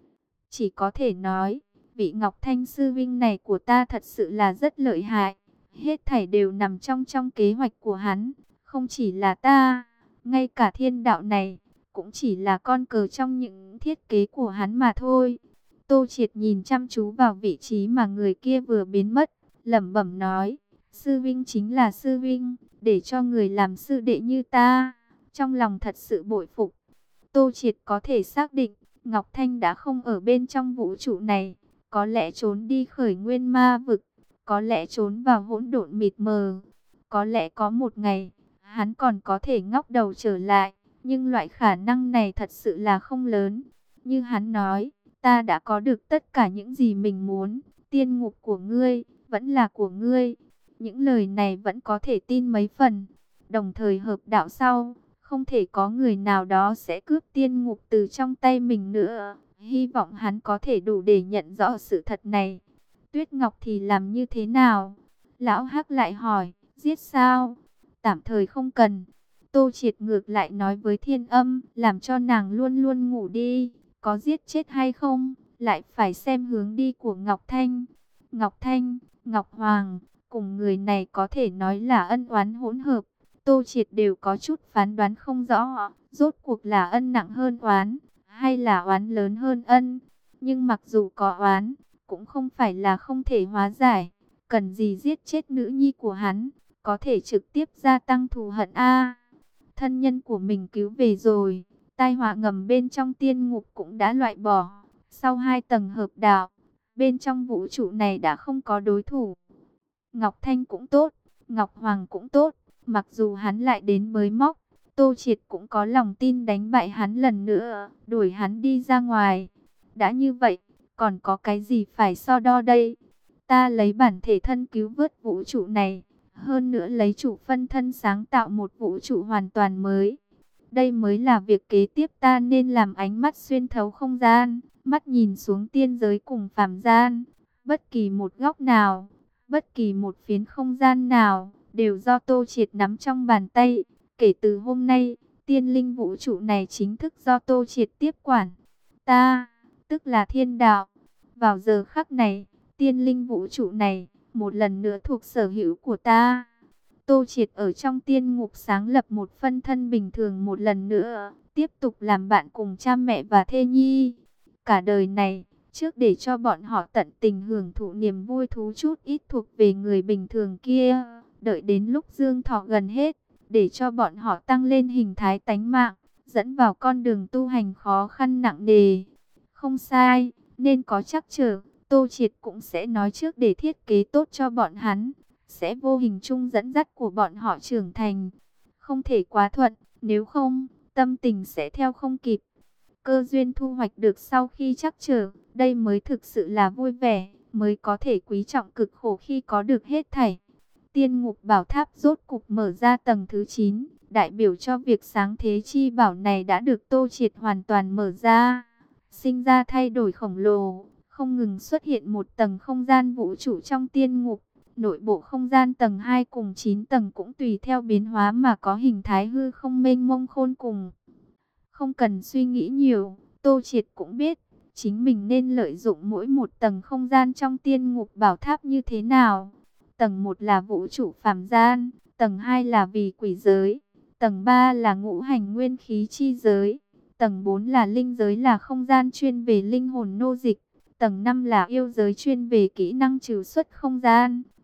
Chỉ có thể nói, vị Ngọc Thanh sư vinh này của ta thật sự là rất lợi hại, hết thảy đều nằm trong trong kế hoạch của hắn, không chỉ là ta, ngay cả thiên đạo này, cũng chỉ là con cờ trong những thiết kế của hắn mà thôi. Tô Triệt nhìn chăm chú vào vị trí mà người kia vừa biến mất, lẩm bẩm nói, sư vinh chính là sư vinh, để cho người làm sư đệ như ta, trong lòng thật sự bội phục. Tô Triệt có thể xác định, Ngọc Thanh đã không ở bên trong vũ trụ này, có lẽ trốn đi khởi nguyên ma vực, có lẽ trốn vào hỗn độn mịt mờ, có lẽ có một ngày, hắn còn có thể ngóc đầu trở lại, nhưng loại khả năng này thật sự là không lớn. Như hắn nói, ta đã có được tất cả những gì mình muốn, tiên ngục của ngươi, vẫn là của ngươi. Những lời này vẫn có thể tin mấy phần, đồng thời hợp đạo sau, không thể có người nào đó sẽ cướp tiên ngục từ trong tay mình nữa. Hy vọng hắn có thể đủ để nhận rõ sự thật này. Tuyết Ngọc thì làm như thế nào? Lão Hắc lại hỏi, giết sao? Tạm thời không cần. Tô Triệt ngược lại nói với Thiên Âm, làm cho nàng luôn luôn ngủ đi. Có giết chết hay không, lại phải xem hướng đi của Ngọc Thanh. Ngọc Thanh, Ngọc Hoàng, cùng người này có thể nói là ân oán hỗn hợp. Tô Triệt đều có chút phán đoán không rõ, rốt cuộc là ân nặng hơn oán, hay là oán lớn hơn ân. Nhưng mặc dù có oán, cũng không phải là không thể hóa giải. Cần gì giết chết nữ nhi của hắn, có thể trực tiếp gia tăng thù hận a. Thân nhân của mình cứu về rồi, tai họa ngầm bên trong tiên ngục cũng đã loại bỏ. Sau hai tầng hợp đạo, bên trong vũ trụ này đã không có đối thủ. Ngọc Thanh cũng tốt, Ngọc Hoàng cũng tốt, mặc dù hắn lại đến bới móc, Tô Triệt cũng có lòng tin đánh bại hắn lần nữa, đuổi hắn đi ra ngoài. Đã như vậy, còn có cái gì phải so đo đây? Ta lấy bản thể thân cứu vớt vũ trụ này, hơn nữa lấy chủ phân thân sáng tạo một vũ trụ hoàn toàn mới. Đây mới là việc kế tiếp ta nên làm. Ánh mắt xuyên thấu không gian, mắt nhìn xuống tiên giới cùng phàm gian. Bất kỳ một góc nào, bất kỳ một phiến không gian nào, đều do Tô Triệt nắm trong bàn tay. Kể từ hôm nay, tiên linh vũ trụ này chính thức do Tô Triệt tiếp quản. Ta, tức là thiên đạo. Vào giờ khắc này, tiên linh vũ trụ này, một lần nữa thuộc sở hữu của ta. Tô Triệt ở trong tiên ngục sáng lập một phân thân bình thường một lần nữa, tiếp tục làm bạn cùng cha mẹ và thê nhi. Cả đời này, trước để cho bọn họ tận tình hưởng thụ niềm vui thú chút ít thuộc về người bình thường kia, đợi đến lúc dương thọ gần hết, để cho bọn họ tăng lên hình thái tánh mạng, dẫn vào con đường tu hành khó khăn nặng nề. Không sai, nên có trắc trở, Tô Triệt cũng sẽ nói trước để thiết kế tốt cho bọn hắn, sẽ vô hình chung dẫn dắt của bọn họ trưởng thành. Không thể quá thuận, nếu không, tâm tình sẽ theo không kịp. Cơ duyên thu hoạch được sau khi trắc trở, đây mới thực sự là vui vẻ, mới có thể quý trọng cực khổ khi có được hết thảy. Tiên ngục bảo tháp rốt cục mở ra tầng thứ chín, đại biểu cho việc sáng thế chi bảo này đã được Tô Triệt hoàn toàn mở ra. Sinh ra thay đổi khổng lồ, không ngừng xuất hiện một tầng không gian vũ trụ trong tiên ngục. Nội bộ không gian tầng hai cùng chín tầng cũng tùy theo biến hóa mà có hình thái hư không mênh mông khôn cùng. Không cần suy nghĩ nhiều, Tô Triệt cũng biết, chính mình nên lợi dụng mỗi một tầng không gian trong tiên ngục bảo tháp như thế nào. Tầng một là vũ trụ phàm gian, tầng hai là vì quỷ giới, tầng ba là ngũ hành nguyên khí chi giới, tầng bốn là linh giới là không gian chuyên về linh hồn nô dịch, tầng năm là yêu giới chuyên về kỹ năng trừ xuất không gian,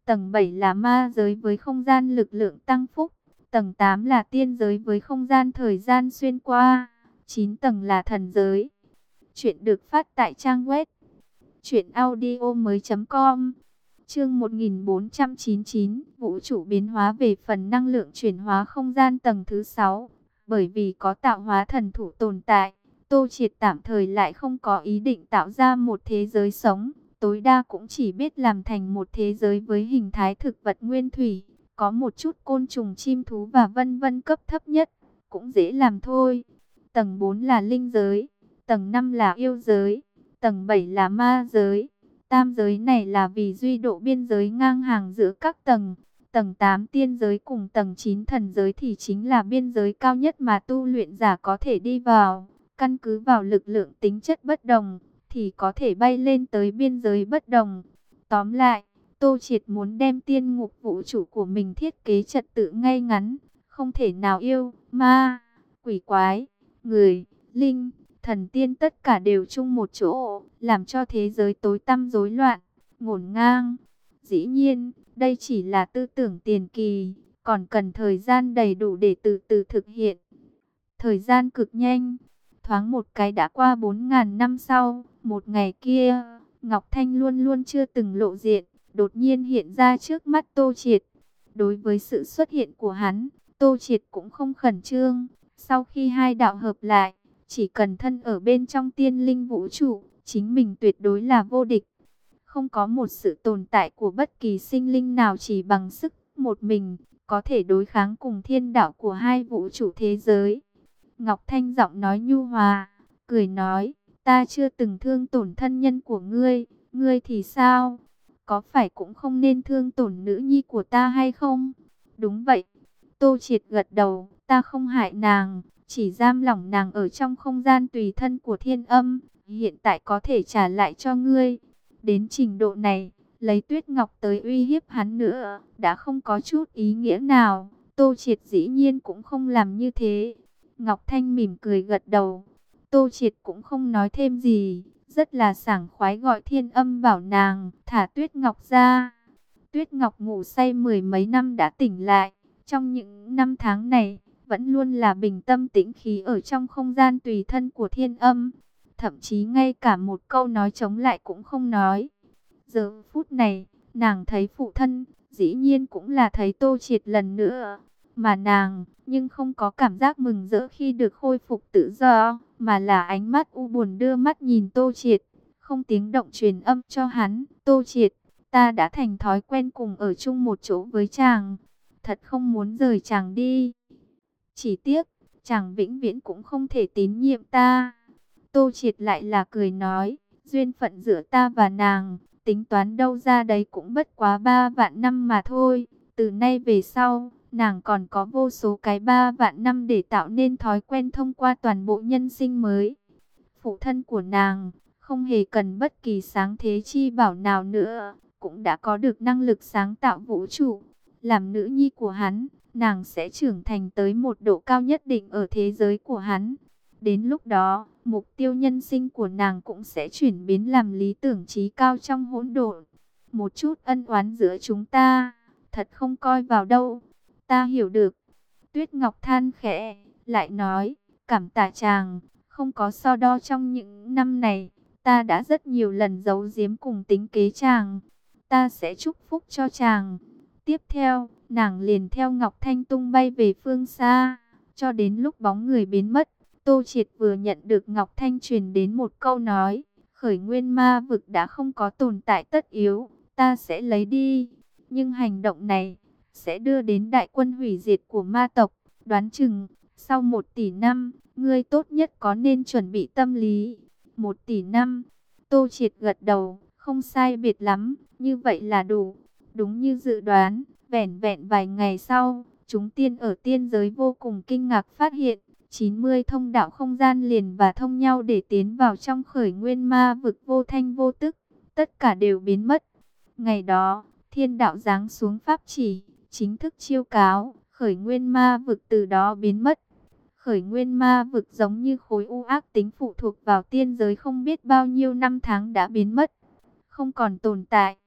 Tầng bảy là ma giới với không gian lực lượng tăng phúc. Tầng tám là tiên giới với không gian thời gian xuyên qua. chín tầng là thần giới. Chuyện được phát tại trang web truyện audio mới.com. Chương một nghìn bốn trăm chín mươi chín, vũ trụ biến hóa. Về phần năng lượng chuyển hóa không gian tầng thứ sáu, bởi vì có tạo hóa thần thủ tồn tại, Tô Triệt tạm thời lại không có ý định tạo ra một thế giới sống, tối đa cũng chỉ biết làm thành một thế giới với hình thái thực vật nguyên thủy, có một chút côn trùng chim thú và vân vân, cấp thấp nhất cũng dễ làm thôi. Tầng bốn là linh giới, tầng năm là yêu giới, tầng bảy là ma giới. Tam giới này là vì duy độ biên giới ngang hàng giữa các tầng. Tầng tám tiên giới cùng tầng chín thần giới thì chính là biên giới cao nhất mà tu luyện giả có thể đi vào. Căn cứ vào lực lượng tính chất bất đồng, thì có thể bay lên tới biên giới bất đồng. Tóm lại, Tô Triệt muốn đem tiên ngục vũ trụ của mình thiết kế trật tự ngay ngắn. Không thể nào yêu, ma, quỷ quái, người, linh, thần tiên tất cả đều chung một chỗ, làm cho thế giới tối tăm rối loạn, ngổn ngang. Dĩ nhiên, đây chỉ là tư tưởng tiền kỳ, còn cần thời gian đầy đủ để từ từ thực hiện. Thời gian cực nhanh, thoáng một cái đã qua bốn ngàn năm sau. Một ngày kia, Ngọc Thanh luôn luôn chưa từng lộ diện, đột nhiên hiện ra trước mắt Tô Triệt. Đối với sự xuất hiện của hắn, Tô Triệt cũng không khẩn trương. Sau khi hai đạo hợp lại, chỉ cần thân ở bên trong tiên linh vũ trụ, chính mình tuyệt đối là vô địch. Không có một sự tồn tại của bất kỳ sinh linh nào chỉ bằng sức một mình, có thể đối kháng cùng thiên đạo của hai vũ trụ thế giới. Ngọc Thanh giọng nói nhu hòa, cười nói, ta chưa từng thương tổn thân nhân của ngươi, ngươi thì sao? Có phải cũng không nên thương tổn nữ nhi của ta hay không? Đúng vậy. Tô Triệt gật đầu, ta không hại nàng, chỉ giam lỏng nàng ở trong không gian tùy thân của Thiên Âm, hiện tại có thể trả lại cho ngươi. Đến trình độ này, lấy Tuyết Ngọc tới uy hiếp hắn nữa, đã không có chút ý nghĩa nào. Tô Triệt dĩ nhiên cũng không làm như thế. Ngọc Thanh mỉm cười gật đầu. Tô Triệt cũng không nói thêm gì, rất là sảng khoái gọi Thiên Âm bảo nàng thả Tuyết Ngọc ra. Tuyết Ngọc ngủ say mười mấy năm đã tỉnh lại. Trong những năm tháng này, vẫn luôn là bình tâm tĩnh khí ở trong không gian tùy thân của Thiên Âm. Thậm chí ngay cả một câu nói chống lại cũng không nói. Giờ phút này, nàng thấy phụ thân, dĩ nhiên cũng là thấy Tô Triệt lần nữa. Mà nàng, nhưng không có cảm giác mừng rỡ khi được khôi phục tự do, mà là ánh mắt u buồn đưa mắt nhìn Tô Triệt, không tiếng động truyền âm cho hắn. Tô Triệt, ta đã thành thói quen cùng ở chung một chỗ với chàng, thật không muốn rời chàng đi. Chỉ tiếc, chàng vĩnh viễn cũng không thể tín nhiệm ta. Tô Triệt lại là cười nói, duyên phận giữa ta và nàng, tính toán đâu ra đấy cũng bất quá ba vạn năm mà thôi. Từ nay về sau, nàng còn có vô số cái ba vạn năm để tạo nên thói quen thông qua toàn bộ nhân sinh mới. Phụ thân của nàng, không hề cần bất kỳ sáng thế chi bảo nào nữa, cũng đã có được năng lực sáng tạo vũ trụ. Làm nữ nhi của hắn, nàng sẽ trưởng thành tới một độ cao nhất định ở thế giới của hắn. Đến lúc đó, mục tiêu nhân sinh của nàng cũng sẽ chuyển biến làm lý tưởng chí cao trong hỗn độn. Một chút ân oán giữa chúng ta, thật không coi vào đâu. Ta hiểu được. Tuyết Ngọc than khẽ, lại nói, cảm tạ chàng, không có so đo trong những năm này. Ta đã rất nhiều lần giấu giếm cùng tính kế chàng. Ta sẽ chúc phúc cho chàng. Tiếp theo, nàng liền theo Ngọc Thanh tung bay về phương xa, cho đến lúc bóng người biến mất. Tô Triệt vừa nhận được Ngọc Thanh truyền đến một câu nói, khởi nguyên ma vực đã không có tồn tại tất yếu, ta sẽ lấy đi. Nhưng hành động này sẽ đưa đến đại quân hủy diệt của ma tộc. Đoán chừng, sau một tỷ năm, ngươi tốt nhất có nên chuẩn bị tâm lý. Một tỷ năm, Tô Triệt gật đầu, không sai biệt lắm, như vậy là đủ. Đúng như dự đoán, vẻn vẹn vài ngày sau, chúng tiên ở tiên giới vô cùng kinh ngạc phát hiện, chín mươi thông đạo không gian liền và thông nhau để tiến vào trong khởi nguyên ma vực vô thanh vô tức, tất cả đều biến mất. Ngày đó, thiên đạo giáng xuống pháp chỉ, chính thức chiêu cáo, khởi nguyên ma vực từ đó biến mất. Khởi nguyên ma vực giống như khối u ác tính phụ thuộc vào tiên giới không biết bao nhiêu năm tháng đã biến mất, không còn tồn tại.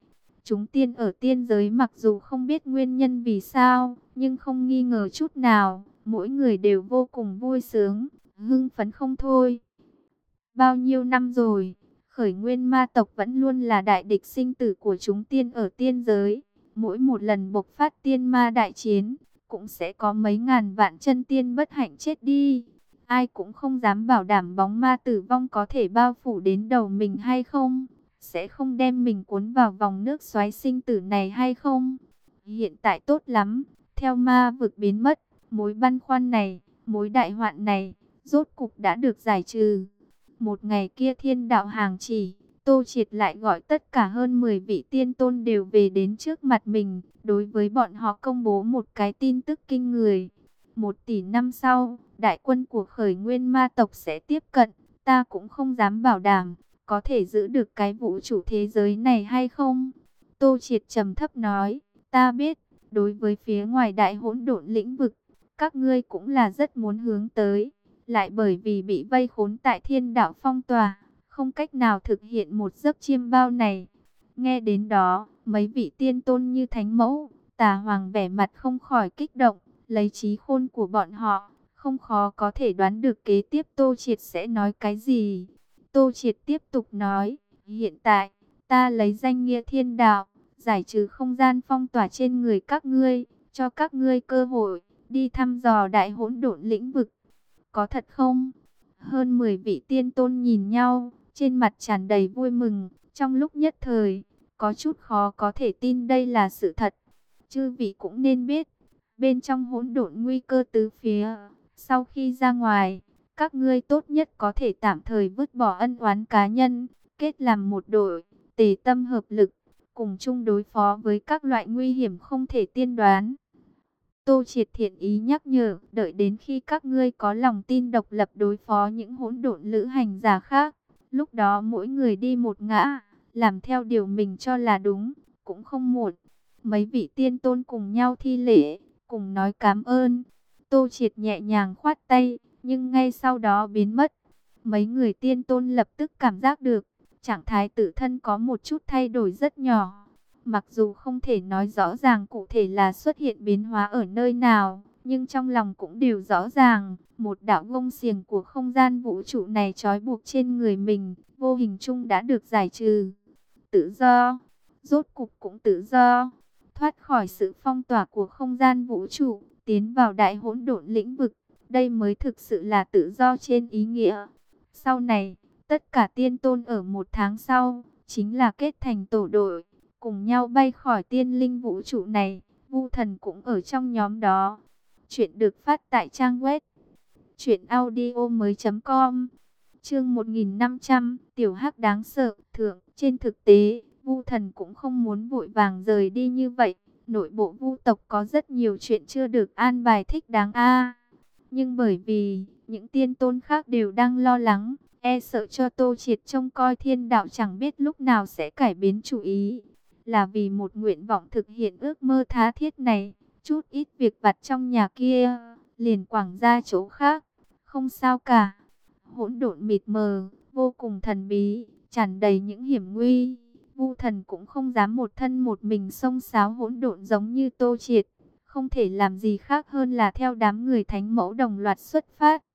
Chúng tiên ở tiên giới mặc dù không biết nguyên nhân vì sao, nhưng không nghi ngờ chút nào, mỗi người đều vô cùng vui sướng, hưng phấn không thôi. Bao nhiêu năm rồi, Khởi Nguyên ma tộc vẫn luôn là đại địch sinh tử của chúng tiên ở tiên giới. Mỗi một lần bộc phát tiên ma đại chiến, cũng sẽ có mấy ngàn vạn chân tiên bất hạnh chết đi. Ai cũng không dám bảo đảm bóng ma tử vong có thể bao phủ đến đầu mình hay không, sẽ không đem mình cuốn vào vòng nước xoáy sinh tử này hay không. Hiện tại tốt lắm, theo ma vực biến mất, mối băn khoăn này, mối đại hoạn này, rốt cục đã được giải trừ. Một ngày kia thiên đạo hàng chỉ, Tô Triệt lại gọi tất cả hơn mười vị tiên tôn đều về đến trước mặt mình, đối với bọn họ công bố một cái tin tức kinh người. Một tỷ năm sau, đại quân của Khởi Nguyên ma tộc sẽ tiếp cận, ta cũng không dám bảo đảm, có thể giữ được cái vũ trụ thế giới này hay không? Tô Triệt trầm thấp nói, ta biết, đối với phía ngoài đại hỗn độn lĩnh vực, các ngươi cũng là rất muốn hướng tới, lại bởi vì bị vây khốn tại thiên đạo phong tỏa, không cách nào thực hiện một giấc chiêm bao này. Nghe đến đó, mấy vị tiên tôn như Thánh Mẫu, Tà Hoàng vẻ mặt không khỏi kích động, lấy trí khôn của bọn họ, không khó có thể đoán được kế tiếp Tô Triệt sẽ nói cái gì. Tô Triệt tiếp tục nói, hiện tại, ta lấy danh nghĩa thiên đạo, giải trừ không gian phong tỏa trên người các ngươi, cho các ngươi cơ hội, đi thăm dò đại hỗn độn lĩnh vực. Có thật không? Hơn mười vị tiên tôn nhìn nhau, trên mặt tràn đầy vui mừng, trong lúc nhất thời, có chút khó có thể tin đây là sự thật. Chư vị cũng nên biết, bên trong hỗn độn nguy cơ tứ phía, sau khi ra ngoài, các ngươi tốt nhất có thể tạm thời vứt bỏ ân oán cá nhân, kết làm một đội, tề tâm hợp lực, cùng chung đối phó với các loại nguy hiểm không thể tiên đoán. Tô Triệt thiện ý nhắc nhở, đợi đến khi các ngươi có lòng tin độc lập đối phó những hỗn độn lữ hành giả khác, lúc đó mỗi người đi một ngã, làm theo điều mình cho là đúng, cũng không muộn. Mấy vị tiên tôn cùng nhau thi lễ, cùng nói cảm ơn. Tô Triệt nhẹ nhàng khoát tay, nhưng ngay sau đó biến mất. Mấy người tiên tôn lập tức cảm giác được, trạng thái tự thân có một chút thay đổi rất nhỏ. Mặc dù không thể nói rõ ràng cụ thể là xuất hiện biến hóa ở nơi nào, nhưng trong lòng cũng đều rõ ràng, một đạo gông xiềng của không gian vũ trụ này trói buộc trên người mình, vô hình chung đã được giải trừ. Tự do, rốt cục cũng tự do, thoát khỏi sự phong tỏa của không gian vũ trụ, tiến vào đại hỗn độn lĩnh vực, đây mới thực sự là tự do trên ý nghĩa. Sau này, tất cả tiên tôn ở một tháng sau, chính là kết thành tổ đội, cùng nhau bay khỏi tiên linh vũ trụ này. Vu Thần cũng ở trong nhóm đó. Chuyện được phát tại trang web truyện audio mới chấm com. Chương một nghìn năm trăm, Tiểu Hắc đáng sợ. Thượng, trên thực tế, Vu Thần cũng không muốn vội vàng rời đi như vậy. Nội bộ Vu tộc có rất nhiều chuyện chưa được an bài thích đáng a. Nhưng bởi vì những tiên tôn khác đều đang lo lắng, e sợ cho Tô Triệt trông coi thiên đạo chẳng biết lúc nào sẽ cải biến chủ ý. Là vì một nguyện vọng thực hiện ước mơ tha thiết này, chút ít việc vặt trong nhà kia, liền quẳng ra chỗ khác, không sao cả. Hỗn độn mịt mờ, vô cùng thần bí, tràn đầy những hiểm nguy. Vu Thần cũng không dám một thân một mình xông xáo hỗn độn giống như Tô Triệt, không thể làm gì khác hơn là theo đám người Thánh Mẫu đồng loạt xuất phát.